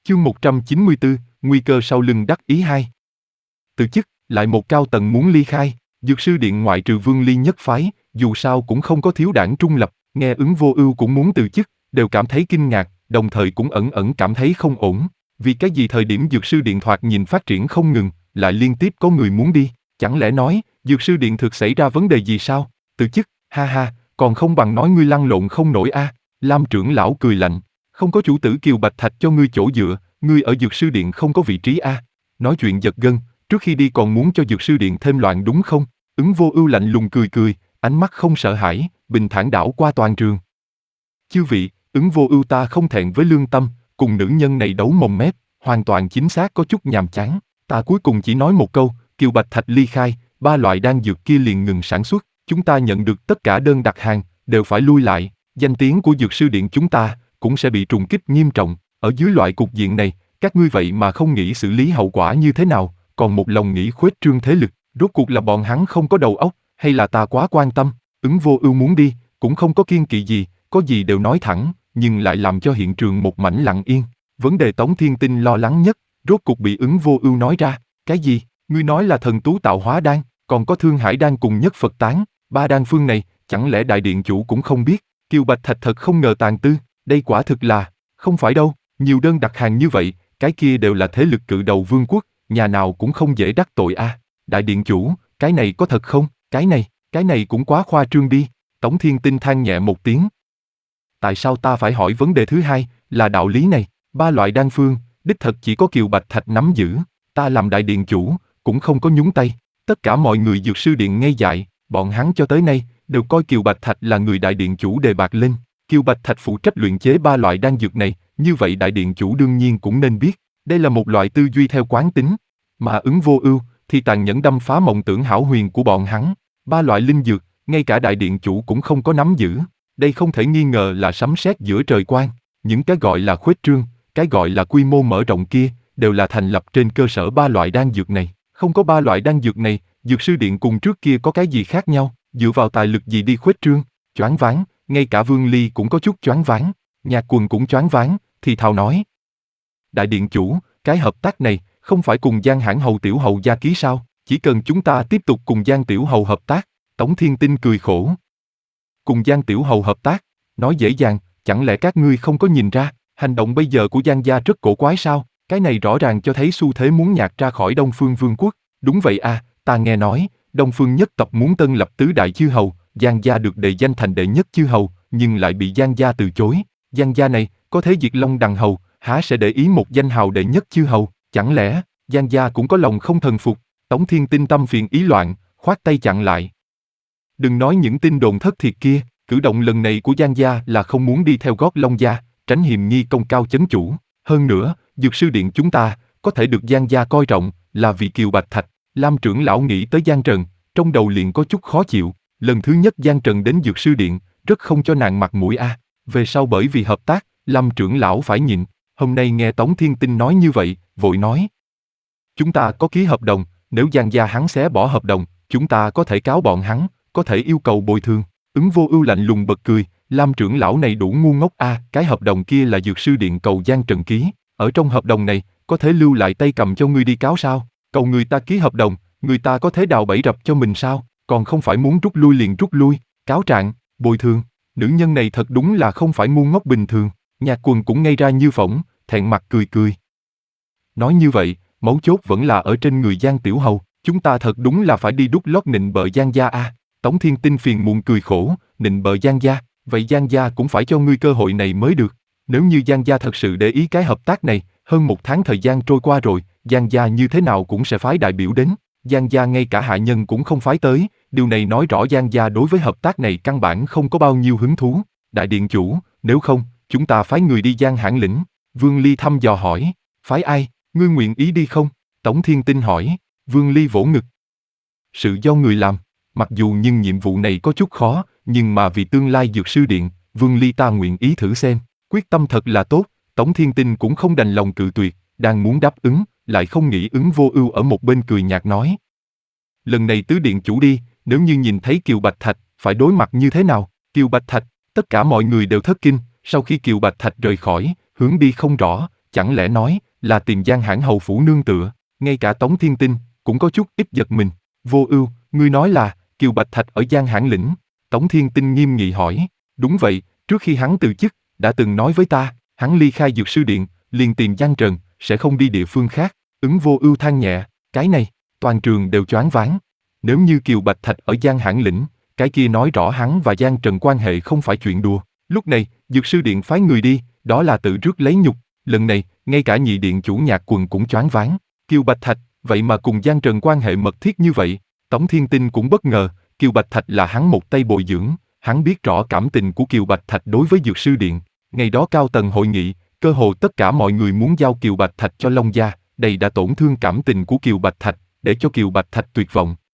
Chương 194, nguy cơ sau lưng đắc ý 2. Từ chức, lại một cao tầng muốn ly khai, Dược sư điện ngoại trừ Vương Ly nhất phái, dù sao cũng không có thiếu đảng trung lập, nghe Ứng Vô Ưu cũng muốn từ chức, đều cảm thấy kinh ngạc, đồng thời cũng ẩn ẩn cảm thấy không ổn. Vì cái gì thời điểm Dược sư điện thoạt nhìn phát triển không ngừng, lại liên tiếp có người muốn đi, chẳng lẽ nói, Dược sư điện thực xảy ra vấn đề gì sao? Từ chức, ha ha, còn không bằng nói ngươi lăn lộn không nổi a. Lam trưởng lão cười lạnh, không có chủ tử Kiều Bạch Thạch cho ngươi chỗ dựa, ngươi ở Dược sư điện không có vị trí a. Nói chuyện giật gân, trước khi đi còn muốn cho Dược sư điện thêm loạn đúng không? Ứng Vô Ưu lạnh lùng cười cười, ánh mắt không sợ hãi, bình thản đảo qua toàn trường. Chư vị, Ứng Vô Ưu ta không thẹn với lương tâm, cùng nữ nhân này đấu mồm mép, hoàn toàn chính xác có chút nhàm chán. Ta cuối cùng chỉ nói một câu, Kiều Bạch Thạch ly khai, 3 loại đan dược kia liền ngừng sản xuất, chúng ta nhận được tất cả đơn đặt hàng, đều phải lui lại, danh tiếng của Dược sư điện chúng ta cũng sẽ bị trùng kích nghiêm trọng. Ở dưới loại cục diện này, các ngươi vậy mà không nghĩ xử lý hậu quả như thế nào, còn một lòng nghĩ khuếch trương thế lực, rốt cuộc là bọn hắn không có đầu óc, hay là ta quá quan tâm? Ứng Vô Ưu muốn đi, cũng không có kiêng kỵ gì, có gì đều nói thẳng, nhưng lại làm cho hiện trường một mảnh lặng yên. Vấn đề Tống Thiên Tinh lo lắng nhất, rốt cuộc bị Ứng Vô Ưu nói ra. Cái gì? Ngươi nói là thần tú tạo hóa đan, còn có Thương Hải đan cùng Nhất Phật tán, 3 đan phương này, chẳng lẽ đại điện chủ cũng không biết? Kiều Bạch Thạch thật không ngờ tàn tư, đây quả thực là, không phải đâu, nhiều đơn đặt hàng như vậy, cái kia đều là thế lực cự đầu vương quốc, nhà nào cũng không dễ đắc tội a. Đại điện chủ, cái này có thật không? Cái này cũng quá khoa trương đi. Tống Thiên Tinh than nhẹ một tiếng. Tại sao ta phải hỏi vấn đề thứ hai, là đạo lý này, 3 loại đan phương, đích thật chỉ có Kiều Bạch Thạch nắm giữ, ta làm đại điện chủ, cũng không có nhúng tay. Tất cả mọi người Dược sư điện ngây dại, bọn hắn cho tới nay, đều coi Kiều Bạch Thạch là người đại điện chủ đề bạc lên. Kiều Bạch Thạch phụ trách luyện chế 3 loại đan dược này, như vậy đại điện chủ đương nhiên cũng nên biết, đây là một loại tư duy theo quán tính. Mà Ứng Vô Ưu thì tàn nhẫn đâm phá mộng tưởng hão huyền của bọn hắn. 3 loại linh dược, ngay cả đại điện chủ cũng không có nắm giữ. Đây không thể nghi ngờ là sấm sét giữa trời quang. Những cái gọi là khuếch trương, cái gọi là quy mô mở rộng kia, đều là thành lập trên cơ sở 3 loại đan dược này. Không có 3 loại đan dược này, Dược sư điện cùng trước kia có cái gì khác nhau, dựa vào tài lực gì đi khuếch trương? Choáng váng, ngay cả Vương Ly cũng có chút choáng váng, Nhạc Quần cũng choáng váng, thì thào nói: Đại điện chủ, cái hợp tác này, không phải cùng Giang hãn hầu tiểu hầu gia ký sao? Chỉ cần chúng ta tiếp tục cùng Giang tiểu hầu hợp tác. Tống Thiên Tinh cười khổ. Cùng Giang tiểu hầu hợp tác, nói dễ dàng, chẳng lẽ các ngươi không có nhìn ra, hành động bây giờ của Giang gia rất cổ quái sao? Cái này rõ ràng cho thấy xu thế muốn nhạt ra khỏi Đông Phương Vương quốc. Đúng vậy à, ta nghe nói, Đông Phương nhất tộc muốn tân lập tứ đại chư hầu, Giang gia được đề danh thành đệ nhất chư hầu, nhưng lại bị Giang gia từ chối. Giang gia này, có thế diệt Long Đằng hầu, há sẽ để ý một danh hào đệ nhất chư hầu? Chẳng lẽ, Giang gia cũng có lòng không thần phục? Tống Thiên Tinh tâm phiền ý loạn, khoát tay chặn lại. Đừng nói những tin đồn thất thiệt kia, cử động lần này của Giang gia là không muốn đi theo gót Long gia, tránh hiềm nghi công cao chấn chủ. Hơn nữa, Dược sư điện chúng ta, có thể được Giang gia coi trọng, là vì Kiều Bạch Thạch. Lam trưởng lão nghĩ tới Giang Trần, trong đầu liền có chút khó chịu. Lần thứ nhất Giang Trần đến Dược sư điện, rất không cho nàng mặt mũi a. Về sau bởi vì hợp tác, Lam trưởng lão phải nhịn. Hôm nay nghe Tống Thiên Tinh nói như vậy, vội nói: Chúng ta có ký hợp đồng, nếu Giang gia hắn xé bỏ hợp đồng, chúng ta có thể cáo bọn hắn, có thể yêu cầu bồi thường. Ứng Vô Ưu lạnh lùng bật cười, Lam trưởng lão này đủ ngu ngốc a, cái hợp đồng kia là Dược sư điện cầu Giang Trần ký, ở trong hợp đồng này, có thể lưu lại tay cầm cho ngươi đi cáo sao? Cầu người ta ký hợp đồng, người ta có thể đào bẫy rập cho mình sao? Còn không phải muốn rút lui liền rút lui, cáo trạng, bồi thường. Nữ nhân này thật đúng là không phải ngu ngốc bình thường. Nhạc Quần cũng ngây ra như phỗng, thẹn mặt cười cười. Nói như vậy, mấu chốt vẫn là ở trên người Giang tiểu hầu, chúng ta thật đúng là phải đi đút lót nịnh bợ Giang gia a. Tống Thiên Tinh phiền muộn cười khổ, nịnh bợ Giang gia, vậy Giang gia cũng phải cho ngươi cơ hội này mới được. Nếu như Giang gia thật sự để ý cái hợp tác này, hơn 1 tháng thời gian trôi qua rồi, Giang gia như thế nào cũng sẽ phái đại biểu đến. Giang gia ngay cả hạ nhân cũng không phái tới, điều này nói rõ Giang gia đối với hợp tác này căn bản không có bao nhiêu hứng thú. Đại điện chủ, nếu không, chúng ta phái người đi Giang Hãn lĩnh. Vương Ly thăm dò hỏi, phái ai, ngươi nguyện ý đi không? Tống Thiên Tinh hỏi. Vương Ly vỗ ngực. Sự do người làm, mặc dù nhưng nhiệm vụ này có chút khó, nhưng mà vì tương lai Dược sư điện, Vương Ly ta nguyện ý thử xem, quyết tâm thật là tốt. Tống Thiên Tinh cũng không đành lòng cự tuyệt, đang muốn đáp ứng, lại không nghĩ Ứng Vô Ưu ở một bên cười nhạt nói: Lần này tứ điện chủ đi, nếu như nhìn thấy Kiều Bạch Thạch, phải đối mặt như thế nào? Kiều Bạch Thạch, tất cả mọi người đều thất kinh, sau khi Kiều Bạch Thạch rời khỏi, hướng đi không rõ, chẳng lẽ nói là tìm Giang Hãn hầu phủ nương tựa. Ngay cả Tống Thiên Tinh cũng có chút ít giật mình. Vô Ưu, ngươi nói là Kiều Bạch Thạch ở Giang Hãn lĩnh? Tống Thiên Tinh nghiêm nghị hỏi. Đúng vậy, trước khi hắn từ chức, đã từng nói với ta, hắn ly khai Dược Sư Điện, liền tìm Giang Trần, sẽ không đi địa phương khác. Ứng Vô Ưu than nhẹ, cái này, toàn trường đều choáng váng. Nếu như Kiều Bạch Thạch ở Giang Hãn lĩnh, cái kia nói rõ hắn và Giang Trần quan hệ không phải chuyện đùa. Lúc này, Dược Sư Điện phái người đi, đó là tự rước lấy nhục. Lần này, ngay cả nhị điện chủ Nhạc Quần cũng choáng váng. Kiều Bạch Thạch, vậy mà cùng Giang Trần quan hệ mật thiết như vậy. Tống Thiên Tinh cũng bất ngờ, Kiều Bạch Thạch là hắn một tay bồi dưỡng, hắn biết rõ cảm tình của Kiều Bạch Thạch đối với Dược Sư Điện. Ngày đó cao tầng hội nghị, cơ hồ tất cả mọi người muốn giao Kiều Bạch Thạch cho Long gia, đây đã tổn thương cảm tình của Kiều Bạch Thạch, để cho Kiều Bạch Thạch tuyệt vọng.